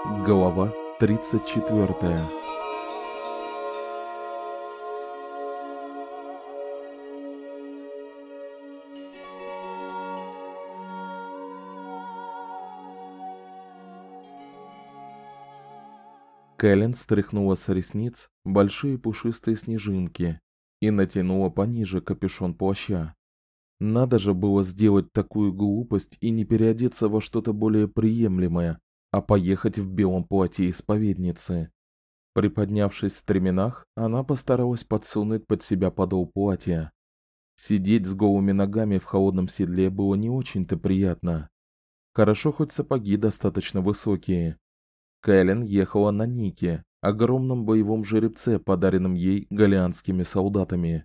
Глава 34. Кэлен стряхнула с ресниц большие пушистые снежинки и натянула пониже капюшон плаща. Надо же было сделать такую глупость и не переодеться во что-то более приемлемое, а поехать в белом платье исповедницы. Приподнявшись в стременах, она постаралась подсунуть под себя подол платья. Сидеть с голыми ногами в холодном седле было не очень-то приятно. Хорошо хоть сапоги достаточно высокие. Кэлен ехала на Нике, огромном боевом жеребце, подаренном ей галианскими солдатами.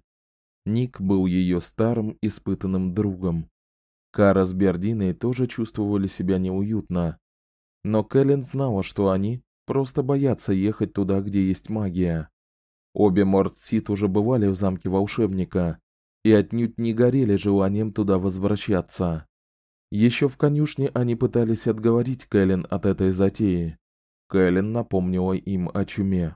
Ник был ее старым испытанным другом. Кара с Бердиной тоже чувствовали себя неуютно, но Кэлен знала, что они просто боятся ехать туда, где есть магия. Обе Мортсит уже бывали в замке волшебника и отнюдь не горели желанием туда возвращаться. Еще в конюшне они пытались отговорить Кэлен от этой затеи. Кэлен напомнила им о чуме.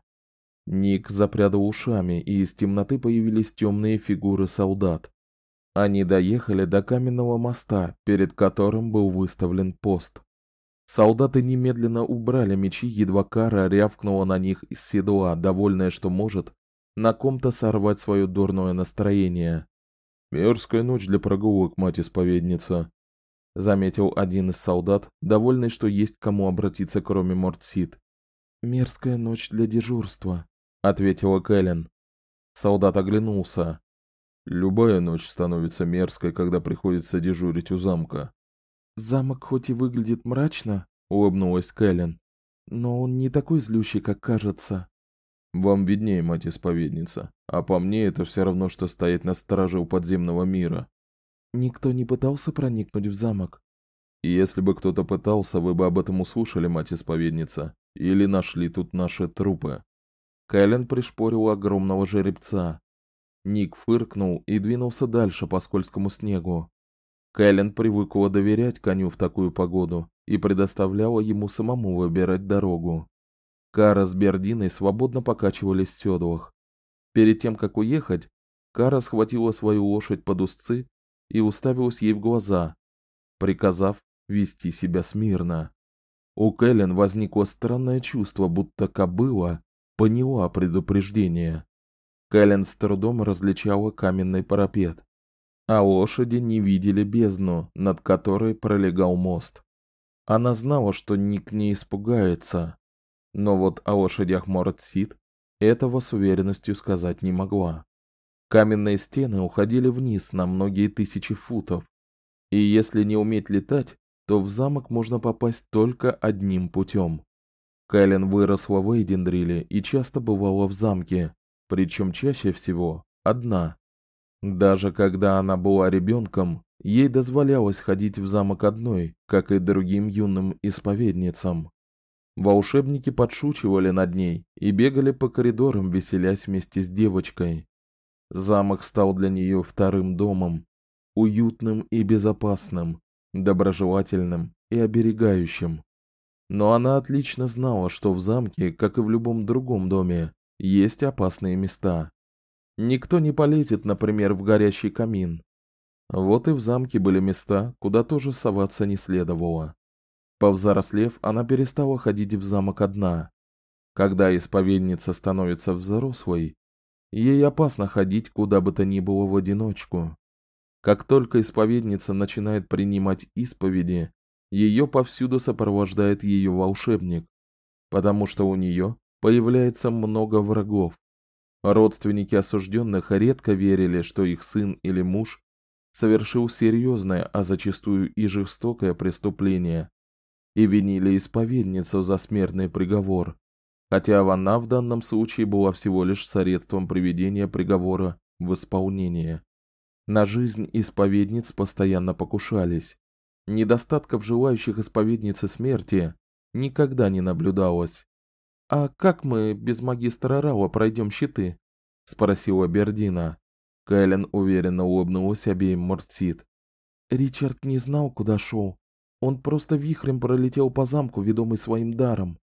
Ник запрядал ушами, и из темноты появились темные фигуры солдат. Они доехали до каменного моста, перед которым был выставлен пост. Солдаты немедленно убрали мечи, едва Кара рявкнула на них из седла, довольная, что может на ком-то сорвать свое дурное настроение. «Мерзкая ночь для прогулок, мать-исповедница», — заметил один из солдат, довольный, что есть к кому обратиться, кроме Мортсит. «Мерзкая ночь для дежурства», — ответила Кэлен. Солдат оглянулся. «Любая ночь становится мерзкой, когда приходится дежурить у замка». «Замок хоть и выглядит мрачно», — улыбнулась Кэлен, — «но он не такой злющий, как кажется». «Вам виднее, мать-исповедница, а по мне это все равно, что стоять на страже у подземного мира». «Никто не пытался проникнуть в замок?» «Если бы кто-то пытался, вы бы об этом услышали, мать-исповедница, или нашли тут наши трупы». Кэлен пришпорила огромного жеребца. Ник фыркнул и двинулся дальше по скользкому снегу. Кэлен привыкла доверять коню в такую погоду и предоставляла ему самому выбирать дорогу. Кара с Бердиной свободно покачивались в седлах. Перед тем, как уехать, Кара схватила свою лошадь под узцы и уставилась ей в глаза, приказав вести себя смирно. У Кэлен возникло странное чувство, будто кобыла поняла предупреждение. Кэлен с трудом различала каменный парапет, а лошади не видели бездну, над которой пролегал мост. Она знала, что Ник не испугается, но вот о лошадях Мортсит этого с уверенностью сказать не могла. Каменные стены уходили вниз на многие тысячи футов, и если не уметь летать, то в замок можно попасть только одним путем. Кэлен выросла в Эйдендриле и часто бывала в замке, причем чаще всего одна. Даже когда она была ребенком, ей дозволялось ходить в замок одной, как и другим юным исповедницам. Волшебники подшучивали над ней и бегали по коридорам, веселясь вместе с девочкой. Замок стал для нее вторым домом, уютным и безопасным, доброжелательным и оберегающим. Но она отлично знала, что в замке, как и в любом другом доме, есть опасные места. Никто не полезет, например, в горящий камин. Вот и в замке были места, куда тоже соваться не следовало. Повзрослев, она перестала ходить в замок одна. Когда исповедница становится взрослой, ей опасно ходить куда бы то ни было в одиночку. Как только исповедница начинает принимать исповеди, ее повсюду сопровождает ее волшебник, потому что у нее появляется много врагов. Родственники осужденных редко верили, что их сын или муж совершил серьезное, а зачастую и жестокое преступление, и винили исповедницу за смертный приговор, хотя она в данном случае была всего лишь средством приведения приговора в исполнение. На жизнь исповедниц постоянно покушались. Недостатков желающих исповедницы смерти никогда не наблюдалось. «А как мы без магистра Рауа пройдем щиты?» — спросила Бердина. Кэлен уверенно улыбнулась обеим Мортсит. «Ричард не знал, куда шел. Он просто вихрем пролетел по замку, ведомый своим даром.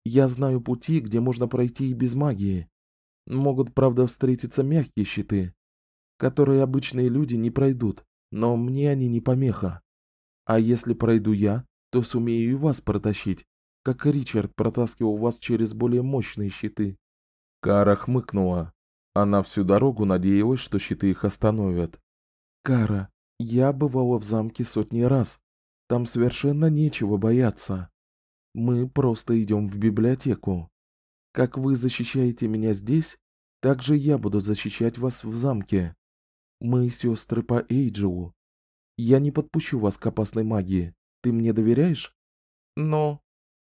Я знаю пути, где можно пройти и без магии. Могут, правда, встретиться мягкие щиты, которые обычные люди не пройдут, но мне они не помеха. А если пройду я, то сумею и вас протащить, как Ричард протаскивал вас через более мощные щиты». Кара хмыкнула. Она всю дорогу надеялась, что щиты их остановят. «Кара, я бывала в замке сотни раз. Там совершенно нечего бояться. Мы просто идем в библиотеку. Как вы защищаете меня здесь, так же я буду защищать вас в замке. Мы сестры по Эйджелу. Я не подпущу вас к опасной магии. Ты мне доверяешь?» «Но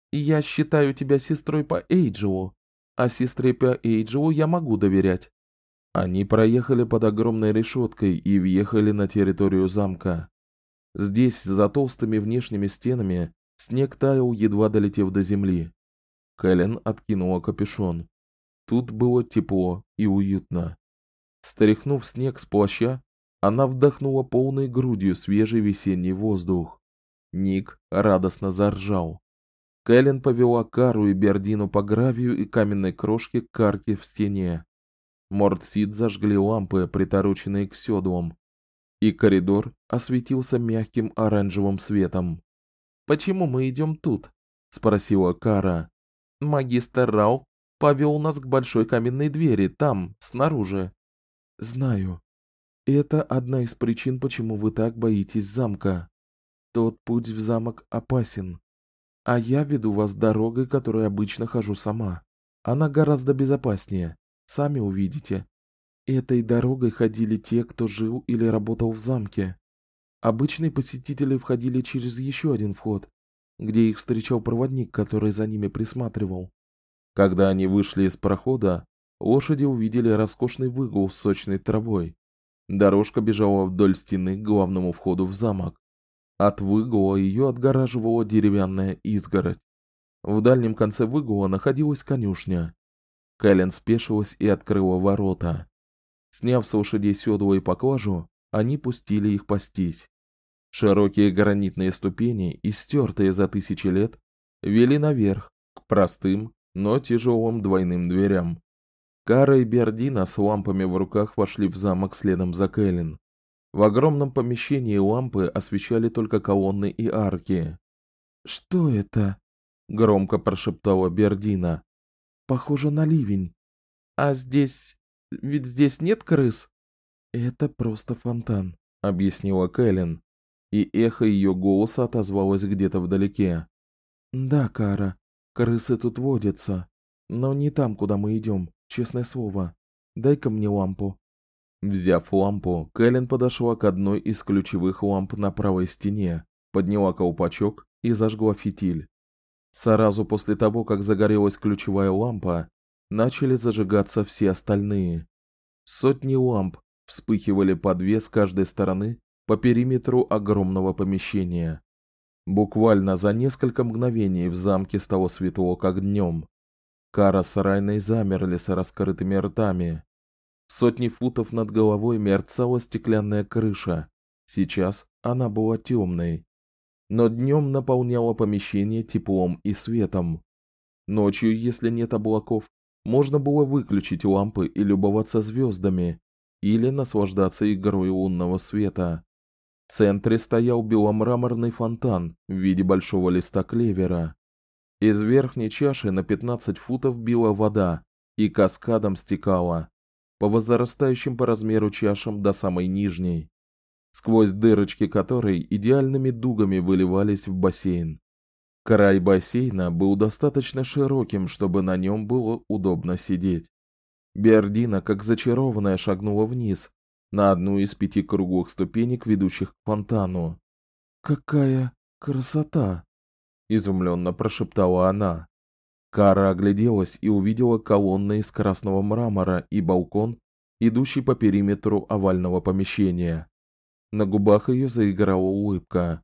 я считаю тебя сестрой по Эйджелу, а сестре по Эйджелу я могу доверять». Они проехали под огромной решеткой и въехали на территорию замка. Здесь, за толстыми внешними стенами, снег таял, едва долетев до земли. Кэлен откинула капюшон. Тут было тепло и уютно. Стряхнув снег с плаща, она вдохнула полной грудью свежий весенний воздух. Ник радостно заржал. Кэлен повела Кару и Бердину по гравию и каменной крошке к арке в стене. Мортсид зажгли лампы, притороченные к седлам, и коридор осветился мягким оранжевым светом. «Почему мы идем тут?» – спросила Кара. «Магистр Рау повел нас к большой каменной двери, там, снаружи». «Знаю. Это одна из причин, почему вы так боитесь замка. Тот путь в замок опасен. А я веду вас дорогой, которой обычно хожу сама. Она гораздо безопаснее. Сами увидите. Этой дорогой ходили те, кто жил или работал в замке. Обычные посетители входили через еще один вход, где их встречал проводник, который за ними присматривал. Когда они вышли из прохода, лошади увидели роскошный выгул с сочной травой. Дорожка бежала вдоль стены к главному входу в замок. От выгула ее отгораживала деревянная изгородь. В дальнем конце выгула находилась конюшня. Кэлен спешилась и открыла ворота. Сняв с лошадей седла и поклажу, они пустили их пастись. Широкие гранитные ступени, истертые за тысячи лет, вели наверх, к простым, но тяжелым двойным дверям. Кара и Бердина с лампами в руках вошли в замок следом за Кэлен. В огромном помещении лампы освещали только колонны и арки. «Что это?» – громко прошептала Бердина. «Похоже на ливень. А здесь... ведь здесь нет крыс?» «Это просто фонтан», – объяснила Кэлен, и эхо ее голоса отозвалось где-то вдалеке. «Да, Кара, крысы тут водятся, но не там, куда мы идем, честное слово. Дай-ка мне лампу». Взяв лампу, Кэлен подошла к одной из ключевых ламп на правой стене, подняла колпачок и зажгла фитиль. Сразу после того, как загорелась ключевая лампа, начали зажигаться все остальные. Сотни ламп вспыхивали по две с каждой стороны по периметру огромного помещения. Буквально за несколько мгновений в замке стало светло, как днем. Кара с Райной замерли с раскрытыми ртами. Сотни футов над головой мерцала стеклянная крыша. Сейчас она была темной, но днем наполняла помещение теплом и светом. Ночью, если нет облаков, можно было выключить лампы и любоваться звездами или наслаждаться игрой лунного света. В центре стоял беломраморный фонтан в виде большого листа клевера. Из верхней чаши на 15 футов била вода и каскадом стекала по возрастающим по размеру чашам до самой нижней, сквозь дырочки которой идеальными дугами выливались в бассейн. Край бассейна был достаточно широким, чтобы на нем было удобно сидеть. Бердина, как зачарованная, шагнула вниз, на одну из 5 круглых ступенек, ведущих к фонтану. «Какая красота!» – изумленно прошептала она. Кара огляделась и увидела колонны из красного мрамора и балкон, идущий по периметру овального помещения. На губах ее заиграла улыбка.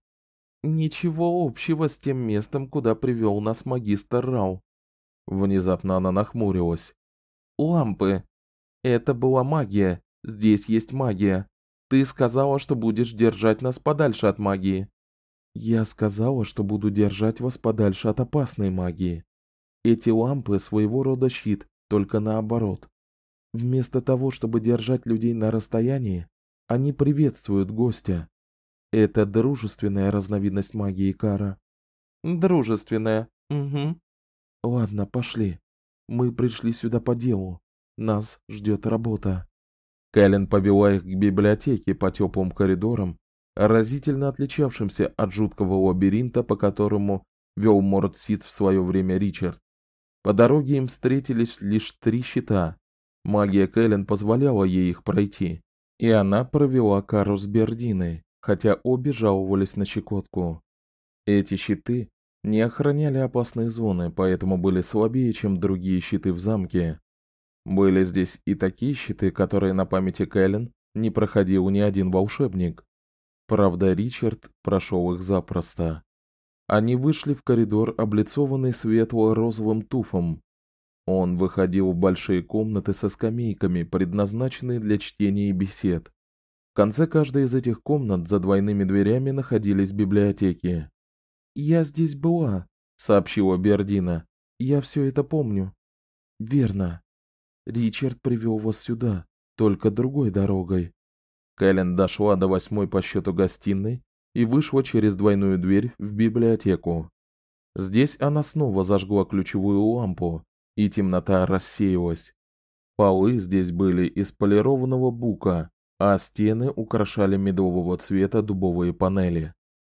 «Ничего общего с тем местом, куда привел нас магистр Рау». Внезапно она нахмурилась. «Лампы. Это была магия. Здесь есть магия. Ты сказала, что будешь держать нас подальше от магии». «Я сказала, что буду держать вас подальше от опасной магии. Эти лампы своего рода щит, только наоборот. Вместо того, чтобы держать людей на расстоянии, они приветствуют гостя. Это дружественная разновидность магии, Кара. Дружественная. Угу. Ладно, пошли. Мы пришли сюда по делу. Нас ждет работа. Кэлен повела их к библиотеке по теплым коридорам, разительно отличавшимся от жуткого лабиринта, по которому вел Мордсит в свое время Ричард. По дороге им встретились лишь 3 щита. Магия Кэлен позволяла ей их пройти, и она провела Кару с Бердиной, хотя обе жаловались на щекотку. Эти щиты не охраняли опасные зоны, поэтому были слабее, чем другие щиты в замке. Были здесь и такие щиты, которые на памяти Кэлен не проходил ни один волшебник. Правда, Ричард прошел их запросто. Они вышли в коридор, облицованный светло-розовым туфом. Он выходил в большие комнаты со скамейками, предназначенные для чтения и бесед. В конце каждой из этих комнат за двойными дверями находились библиотеки. «Я здесь была», — сообщила Бердина. «Я все это помню». «Верно. Ричард привел вас сюда, только другой дорогой». Кэлен дошла до 8-й по счету гостиной и вышла через двойную дверь в библиотеку. Здесь она снова зажгла ключевую лампу, и темнота рассеялась. Полы здесь были из полированного бука, а стены украшали медового цвета дубовые панели.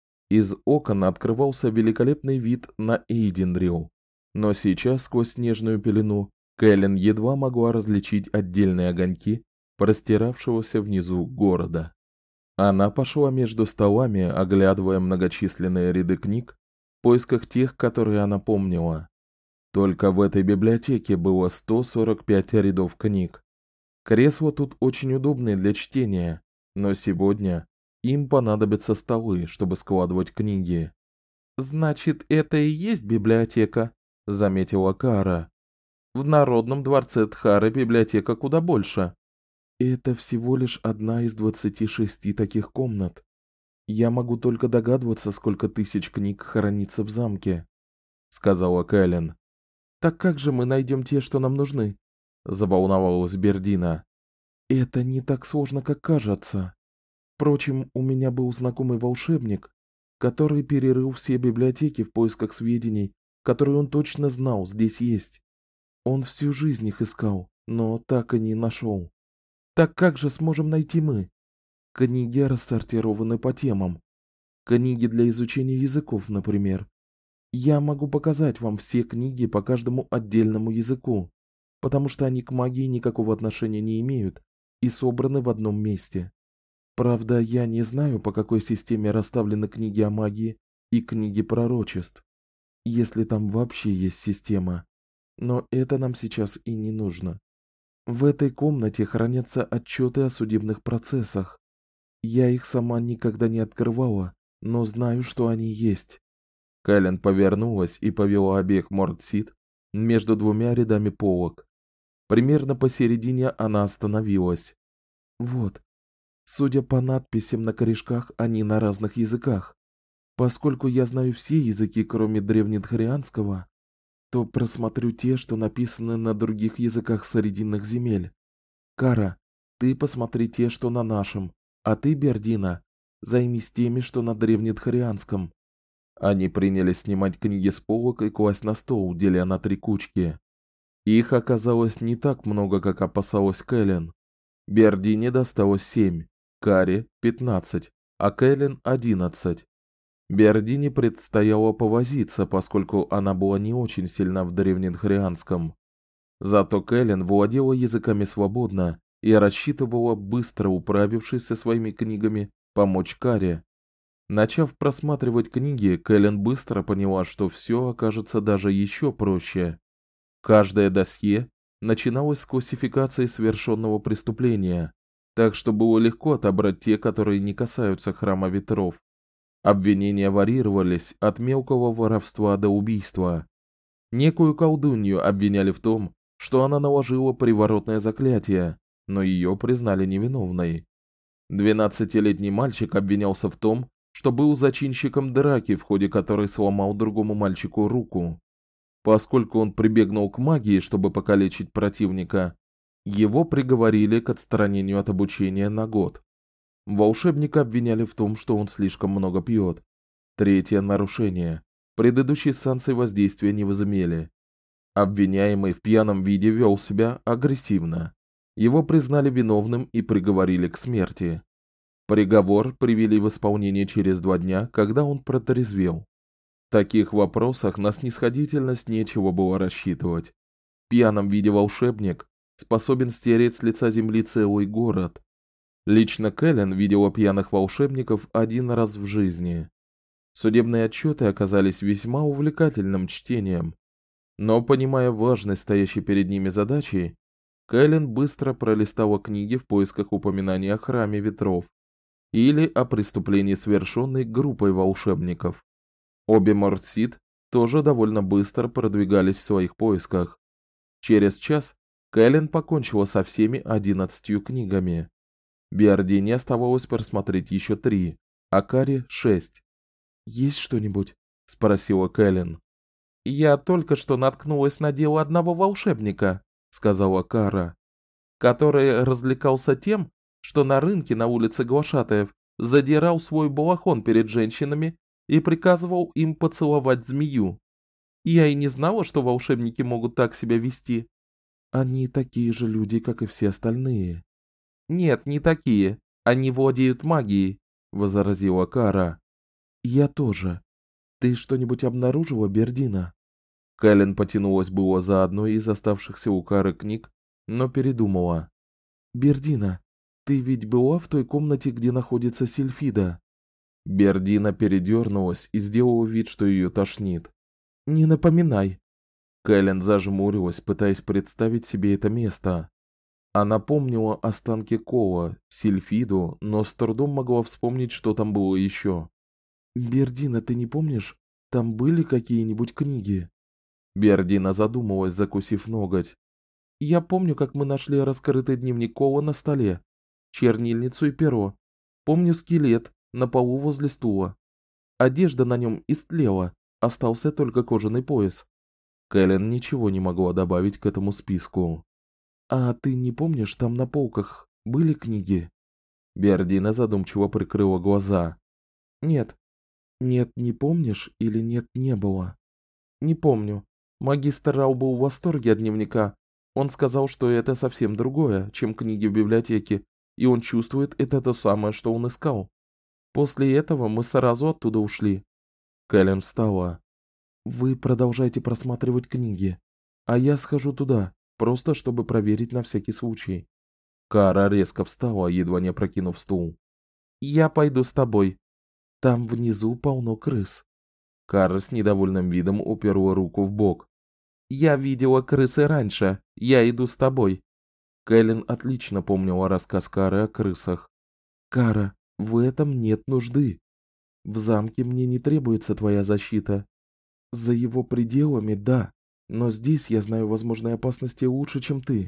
Из окон открывался великолепный вид на Эйдендрил, но сейчас сквозь снежную пелену Кэлен едва могла различить отдельные огоньки простиравшегося внизу города. Она пошла между столами, оглядывая многочисленные ряды книг в поисках тех, которые она помнила. Только в этой библиотеке было 145 рядов книг. Кресла тут очень удобные для чтения, но сегодня им понадобятся столы, чтобы складывать книги. «Значит, это и есть библиотека», — заметила Кара. «В Народном дворце Тхары библиотека куда больше». «Это всего лишь одна из 26 таких комнат. Я могу только догадываться, сколько тысяч книг хранится в замке», — сказала Кэлен. «Так как же мы найдем те, что нам нужны?» — заволновалась Бердина. «Это не так сложно, как кажется. Впрочем, у меня был знакомый волшебник, который перерыл все библиотеки в поисках сведений, которые он точно знал здесь есть. Он всю жизнь их искал, но так и не нашел. Так как же сможем найти мы? Книги рассортированы по темам. Книги для изучения языков, например. Я могу показать вам все книги по каждому отдельному языку, потому что они к магии никакого отношения не имеют и собраны в одном месте. Правда, я не знаю, по какой системе расставлены книги о магии и книги пророчеств, если там вообще есть система. Но это нам сейчас и не нужно. В этой комнате хранятся отчеты о судебных процессах. Я их сама никогда не открывала, но знаю, что они есть». Кэлен повернулась и повела обеих Мордсит между 2 рядами полок. Примерно посередине она остановилась. «Вот. Судя по надписям на корешках, они на разных языках. Поскольку я знаю все языки, кроме древнедхарианского, то просмотрю те, что написаны на других языках Срединных земель. Кара, ты посмотри те, что на нашем, а ты, Бердина, займись теми, что на древнедхарианском». Они принялись снимать книги с полок и класть на стол, деля на 3 кучки. Их оказалось не так много, как опасалась Кэлен. Бердине досталось 7, Каре 15, а Кэлен 11. Бердине предстояло повозиться, поскольку она была не очень сильна в древнедхарианском. Зато Кэлен владела языками свободно и рассчитывала, быстро управившись со своими книгами, помочь Каре. Начав просматривать книги, Кэлен быстро поняла, что все окажется даже еще проще. Каждое досье начиналось с классификации совершенного преступления, так что было легко отобрать те, которые не касаются Храма Ветров. Обвинения варьировались от мелкого воровства до убийства. Некую колдунью обвиняли в том, что она наложила приворотное заклятие, но ее признали невиновной. 12-летний мальчик обвинялся в том, что был зачинщиком драки, в ходе которой сломал другому мальчику руку. Поскольку он прибегнул к магии, чтобы покалечить противника, его приговорили к отстранению от обучения на год. Волшебника обвиняли в том, что он слишком много пьет. Третье нарушение. Предыдущие санкции воздействия не возымели. Обвиняемый в пьяном виде вел себя агрессивно. Его признали виновным и приговорили к смерти. Приговор привели в исполнение через 2 дня, когда он протрезвел. В таких вопросах на снисходительность нечего было рассчитывать. В пьяном виде волшебник способен стереть с лица земли целый город. Лично Кэлен видела пьяных волшебников 1 раз в жизни. Судебные отчеты оказались весьма увлекательным чтением, но, понимая важность стоящей перед ними задачи, Кэлен быстро пролистала книги в поисках упоминаний о храме ветров или о преступлении, совершенной группой волшебников. Обе Мортсид тоже довольно быстро продвигались в своих поисках. Через час Кэлен покончила со всеми 11 книгами. Биардине оставалось просмотреть еще 3, а Каре 6. «Есть что-нибудь?» – спросила Кэлен. «Я только что наткнулась на дело одного волшебника», – сказала Кара, «который развлекался тем, что на рынке на улице Глашатаев задирал свой балахон перед женщинами и приказывал им поцеловать змею. Я и не знала, что волшебники могут так себя вести». «Они такие же люди, как и все остальные». «Нет, не такие. Они владеют магией», – возразила Кара. «Я тоже. Ты что-нибудь обнаружила, Бердина?» Кэлен потянулась было за одной из оставшихся у Кары книг, но передумала. «Бердина, ты ведь была в той комнате, где находится Сильфида?» Бердина передернулась и сделала вид, что ее тошнит. «Не напоминай». Кэлен зажмурилась, пытаясь представить себе это место. Она помнила останки Кола, Сильфиду, но с трудом могла вспомнить, что там было еще. «Бердина, ты не помнишь, там были какие-нибудь книги?» Бердина задумалась, закусив ноготь. «Я помню, как мы нашли раскрытый дневник Кола на столе, чернильницу и перо. Помню скелет на полу возле стула. Одежда на нем истлела, остался только кожаный пояс». Кэлен ничего не могла добавить к этому списку. «А ты не помнишь, там на полках были книги?» Бердина задумчиво прикрыла глаза. «Нет». «Нет, не помнишь или нет, не было?» «Не помню. Магистр Рау был в восторге от дневника. Он сказал, что это совсем другое, чем книги в библиотеке, и он чувствует, это то самое, что он искал. После этого мы сразу оттуда ушли». Кэлен встала. «Вы продолжайте просматривать книги, а я схожу туда, просто чтобы проверить на всякий случай». Кара резко встала, едва не опрокинув стул. «Я пойду с тобой. Там внизу полно крыс». Кара с недовольным видом уперла руку в бок. «Я видела крысы раньше, я иду с тобой». Кэлен отлично помнила рассказ Кары о крысах. «Кара, в этом нет нужды. В замке мне не требуется твоя защита. За его пределами, да, но здесь я знаю возможные опасности лучше, чем ты.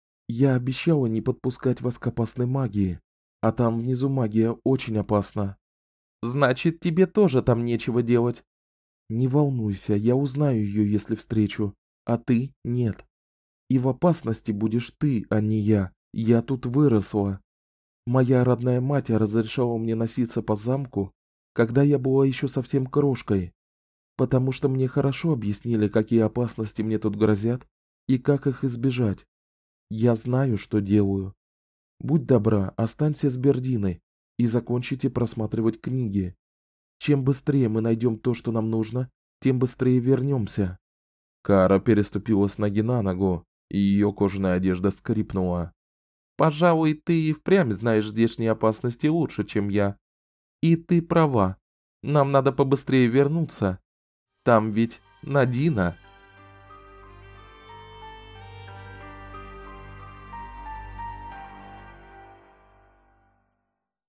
Я обещала не подпускать вас к опасной магии, а там внизу магия очень опасна». «Значит, тебе тоже там нечего делать». «Не волнуйся, я узнаю ее, если встречу, а ты нет. И в опасности будешь ты, а не я. Я тут выросла. Моя родная мать разрешала мне носиться по замку, когда я была еще совсем крошкой, потому что мне хорошо объяснили, какие опасности мне тут грозят и как их избежать. Я знаю, что делаю. Будь добра, останься с Бердиной и закончите просматривать книги. Чем быстрее мы найдем то, что нам нужно, тем быстрее вернемся». Кара переступила с ноги на ногу, и ее кожаная одежда скрипнула. «Пожалуй, ты и впрямь знаешь здешние опасности лучше, чем я. И ты права. Нам надо побыстрее вернуться. Там ведь Надина».